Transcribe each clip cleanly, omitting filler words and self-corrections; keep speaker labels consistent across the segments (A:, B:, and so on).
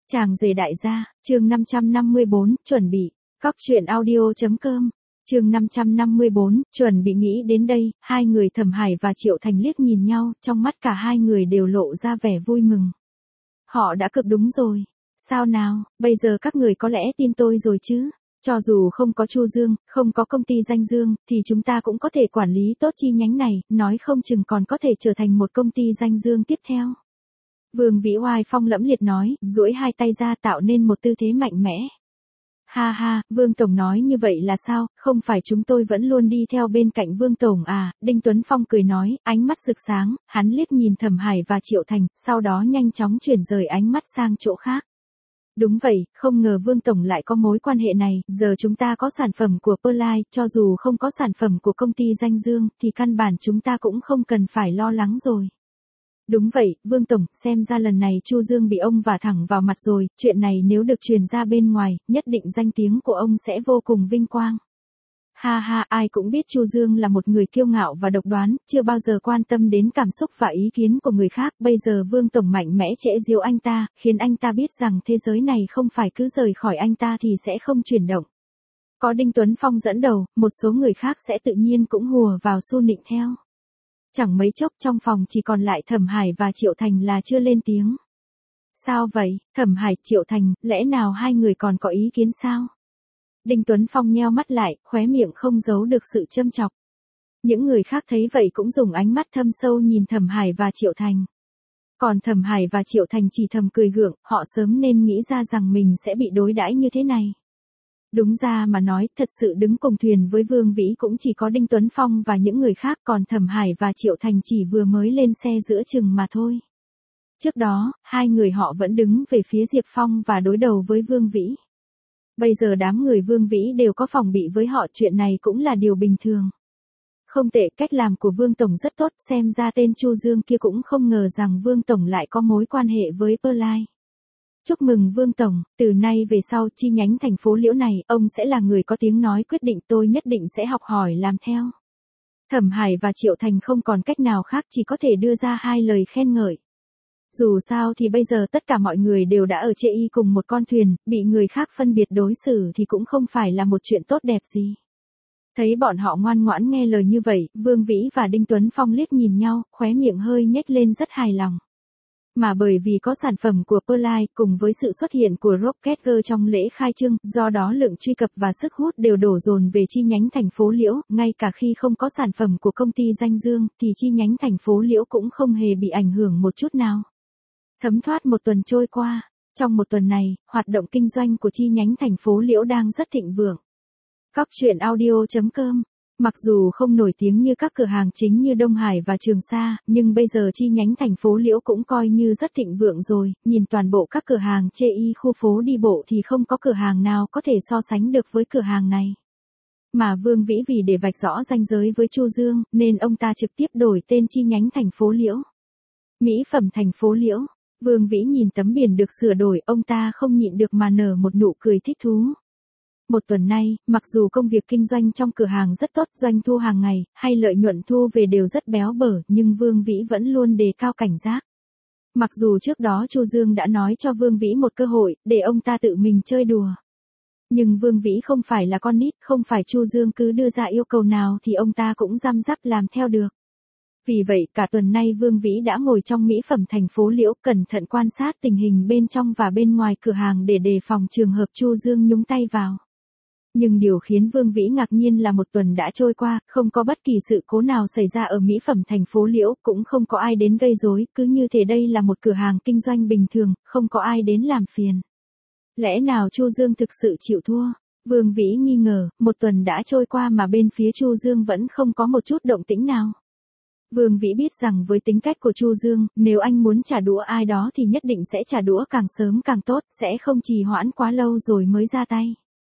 A: Chàng rể đại gia, chương 554, chuẩn bị. Cóc truyện audio.com. Chương 554, chuẩn bị. Nghĩ đến đây, hai người Thẩm Hải và Triệu Thành liếc nhìn nhau, trong mắt cả hai người đều lộ ra vẻ vui mừng. Họ đã cực đúng rồi. Sao nào, bây giờ các người có lẽ tin tôi rồi chứ? Cho dù không có Chu Dương, không có công ty Danh Dương, thì chúng ta cũng có thể quản lý tốt chi nhánh này, nói không chừng còn có thể trở thành một công ty Danh Dương tiếp theo. Vương Vĩ oai phong lẫm liệt nói, duỗi hai tay ra tạo nên một tư thế mạnh mẽ. Ha ha, Vương Tổng nói như vậy là sao, không phải chúng tôi vẫn luôn đi theo bên cạnh Vương Tổng à? Đinh Tuấn Phong cười nói, ánh mắt rực sáng, hắn liếc nhìn Thẩm Hải và Triệu Thành, sau đó nhanh chóng chuyển rời ánh mắt sang chỗ khác. Đúng vậy, không ngờ Vương Tổng lại có mối quan hệ này, giờ chúng ta có sản phẩm của Pearline, cho dù không có sản phẩm của công ty Danh Dương, thì căn bản chúng ta cũng không cần phải lo lắng rồi. Đúng vậy, Vương Tổng, xem ra lần này Chu Dương bị ông vả thẳng vào mặt rồi, chuyện này nếu được truyền ra bên ngoài, nhất định danh tiếng của ông sẽ vô cùng vinh quang. Ha ha, ai cũng biết Chu Dương là một người kiêu ngạo và độc đoán, chưa bao giờ quan tâm đến cảm xúc và ý kiến của người khác, bây giờ Vương Tổng mạnh mẽ trễ giễu anh ta, khiến anh ta biết rằng thế giới này không phải cứ rời khỏi anh ta thì sẽ không chuyển động. Có Đinh Tuấn Phong dẫn đầu, một số người khác sẽ tự nhiên cũng hùa vào xu nịnh theo. Chẳng mấy chốc trong phòng chỉ còn lại Thẩm Hải và Triệu Thành là chưa lên tiếng. Sao vậy, Thẩm Hải, Triệu Thành, lẽ nào hai người còn có ý kiến sao? Đinh Tuấn Phong nheo mắt lại, khóe miệng không giấu được sự châm chọc. Những người khác thấy vậy cũng dùng ánh mắt thâm sâu nhìn Thẩm Hải và Triệu Thành. Còn Thẩm Hải và Triệu Thành chỉ thầm cười gượng, họ sớm nên nghĩ ra rằng mình sẽ bị đối đãi như thế này. Đúng ra mà nói, thật sự đứng cùng thuyền với Vương Vĩ cũng chỉ có Đinh Tuấn Phong và những người khác, còn Thẩm Hải và Triệu Thành chỉ vừa mới lên xe giữa chừng mà thôi. Trước đó, hai người họ vẫn đứng về phía Diệp Phong và đối đầu với Vương Vĩ. Bây giờ đám người Vương Vĩ đều có phòng bị với họ, chuyện này cũng là điều bình thường. Không tệ, cách làm của Vương Tổng rất tốt, xem ra tên Chu Dương kia cũng không ngờ rằng Vương Tổng lại có mối quan hệ với Pearline. Chúc mừng Vương Tổng, từ nay về sau chi nhánh thành phố Liễu này, ông sẽ là người có tiếng nói quyết định, tôi nhất định sẽ học hỏi làm theo. Thẩm Hải và Triệu Thành không còn cách nào khác, chỉ có thể đưa ra hai lời khen ngợi. Dù sao thì bây giờ tất cả mọi người đều đã ở chê y cùng một con thuyền, bị người khác phân biệt đối xử thì cũng không phải là một chuyện tốt đẹp gì. Thấy bọn họ ngoan ngoãn nghe lời như vậy, Vương Vĩ và Đinh Tuấn Phong liếc nhìn nhau, khóe miệng hơi nhếch lên rất hài lòng. Mà bởi vì có sản phẩm của Pearline cùng với sự xuất hiện của Rocket Girl trong lễ khai trương, do đó lượng truy cập và sức hút đều đổ dồn về chi nhánh thành phố Liễu, ngay cả khi không có sản phẩm của công ty Danh Dương, thì chi nhánh thành phố Liễu cũng không hề bị ảnh hưởng một chút nào. Thấm thoát một tuần trôi qua, trong một tuần này, hoạt động kinh doanh của chi nhánh thành phố Liễu đang rất thịnh vượng. Cóc truyện audio.com. Mặc dù không nổi tiếng như các cửa hàng chính như Đông Hải và Trường Sa, nhưng bây giờ chi nhánh thành phố Liễu cũng coi như rất thịnh vượng rồi, nhìn toàn bộ các cửa hàng chê y khu phố đi bộ thì không có cửa hàng nào có thể so sánh được với cửa hàng này. Mà Vương Vĩ vì để vạch rõ ranh giới với Chu Dương, nên ông ta trực tiếp đổi tên chi nhánh thành phố Liễu. Mỹ phẩm thành phố Liễu. Vương Vĩ nhìn tấm biển được sửa đổi, ông ta không nhịn được mà nở một nụ cười thích thú. Một tuần nay, mặc dù công việc kinh doanh trong cửa hàng rất tốt, doanh thu hàng ngày, hay lợi nhuận thu về đều rất béo bở, nhưng Vương Vĩ vẫn luôn đề cao cảnh giác. Mặc dù trước đó Chu Dương đã nói cho Vương Vĩ một cơ hội, để ông ta tự mình chơi đùa. Nhưng Vương Vĩ không phải là con nít, không phải Chu Dương cứ đưa ra yêu cầu nào thì ông ta cũng răm rắp làm theo được. Vì vậy, cả tuần nay Vương Vĩ đã ngồi trong mỹ phẩm thành phố Liễu, cẩn thận quan sát tình hình bên trong và bên ngoài cửa hàng để đề phòng trường hợp Chu Dương nhúng tay vào. Nhưng điều khiến Vương Vĩ ngạc nhiên là một tuần đã trôi qua, không có bất kỳ sự cố nào xảy ra ở mỹ phẩm thành phố Liễu, cũng không có ai đến gây rối, cứ như thế đây là một cửa hàng kinh doanh bình thường, không có ai đến làm phiền. Lẽ nào Chu Dương thực sự chịu thua? Vương Vĩ nghi ngờ, một tuần đã trôi qua mà bên phía Chu Dương vẫn không có một chút động tĩnh nào. Vương Vĩ biết rằng với tính cách của Chu Dương, nếu anh muốn trả đũa ai đó thì nhất định sẽ trả đũa càng sớm càng tốt, sẽ không trì hoãn quá lâu rồi mới ra tay.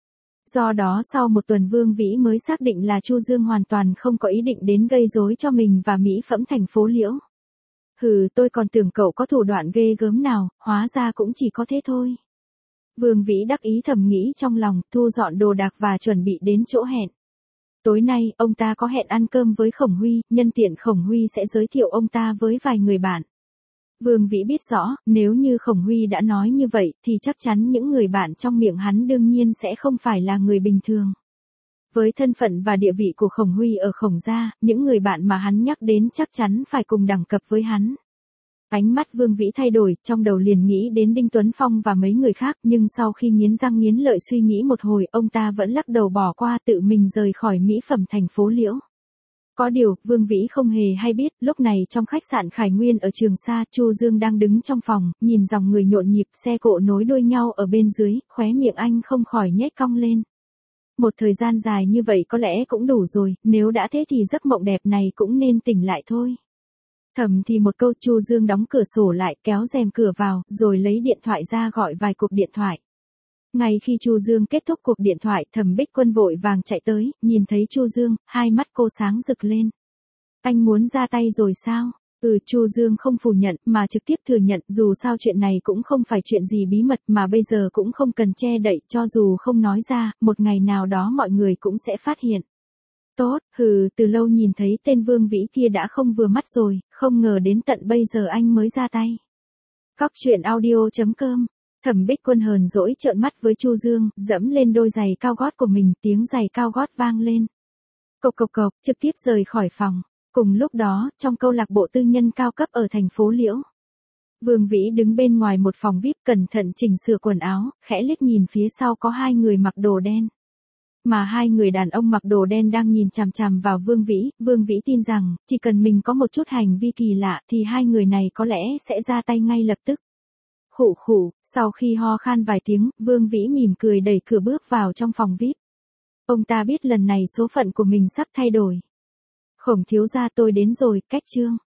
A: Do đó sau một tuần Vương Vĩ mới xác định là Chu Dương hoàn toàn không có ý định đến gây rối cho mình và mỹ phẩm thành phố Liễu. Hừ, tôi còn tưởng cậu có thủ đoạn ghê gớm nào, hóa ra cũng chỉ có thế thôi. Vương Vĩ đắc ý thầm nghĩ trong lòng, thu dọn đồ đạc và chuẩn bị đến chỗ hẹn. Tối nay, ông ta có hẹn ăn cơm với Khổng Huy, nhân tiện Khổng Huy sẽ giới thiệu ông ta với vài người bạn. Vương Vĩ biết rõ, nếu như Khổng Huy đã nói như vậy, thì chắc chắn những người bạn trong miệng hắn đương nhiên sẽ không phải là người bình thường. Với thân phận và địa vị của Khổng Huy ở Khổng gia, những người bạn mà hắn nhắc đến chắc chắn phải cùng đẳng cấp với hắn. Ánh mắt Vương Vĩ thay đổi, trong đầu liền nghĩ đến Đinh Tuấn Phong và mấy người khác, nhưng sau khi nghiến răng nghiến lợi suy nghĩ một hồi, ông ta vẫn lắc đầu bỏ qua, tự mình rời khỏi mỹ phẩm thành phố Liễu. Có điều, Vương Vĩ không hề hay biết, lúc này trong khách sạn Khải Nguyên ở Trường Sa, Chu Dương đang đứng trong phòng, nhìn dòng người nhộn nhịp, xe cộ nối đuôi nhau ở bên dưới, khóe miệng anh không khỏi nhếch cong lên. Một thời gian dài như vậy có lẽ cũng đủ rồi, nếu đã thế thì giấc mộng đẹp này cũng nên tỉnh lại thôi. Thầm thì một câu, Chu Dương đóng cửa sổ lại, kéo rèm cửa vào, rồi lấy điện thoại ra gọi vài cuộc điện thoại. Ngay khi Chu Dương kết thúc cuộc điện thoại, Thẩm Bích Quân vội vàng chạy tới, nhìn thấy Chu Dương, hai mắt cô sáng rực lên. Anh muốn ra tay rồi sao? Chu Dương không phủ nhận, mà trực tiếp thừa nhận, dù sao chuyện này cũng không phải chuyện gì bí mật mà bây giờ cũng không cần che đậy, cho dù không nói ra, một ngày nào đó mọi người cũng sẽ phát hiện. Tốt, từ lâu nhìn thấy tên Vương Vĩ kia đã không vừa mắt rồi, không ngờ đến tận bây giờ anh mới ra tay. Cóc truyện audio.com. Thẩm Bích Quân hờn dỗi trợn mắt với Chu Dương, dẫm lên đôi giày cao gót của mình, tiếng giày cao gót vang lên. Cộc cộc cộc, trực tiếp rời khỏi phòng. Cùng lúc đó, trong câu lạc bộ tư nhân cao cấp ở thành phố Liễu, Vương Vĩ đứng bên ngoài một phòng VIP cẩn thận chỉnh sửa quần áo, khẽ liếc nhìn phía sau có hai người mặc đồ đen. Mà hai người đàn ông mặc đồ đen đang nhìn chằm chằm vào Vương Vĩ tin rằng, chỉ cần mình có một chút hành vi kỳ lạ thì hai người này có lẽ sẽ ra tay ngay lập tức. Khụ khụ, sau khi ho khan vài tiếng, Vương Vĩ mỉm cười đẩy cửa bước vào trong phòng VIP. Ông ta biết lần này số phận của mình sắp thay đổi. Khổng thiếu gia, tôi đến rồi, cách chương.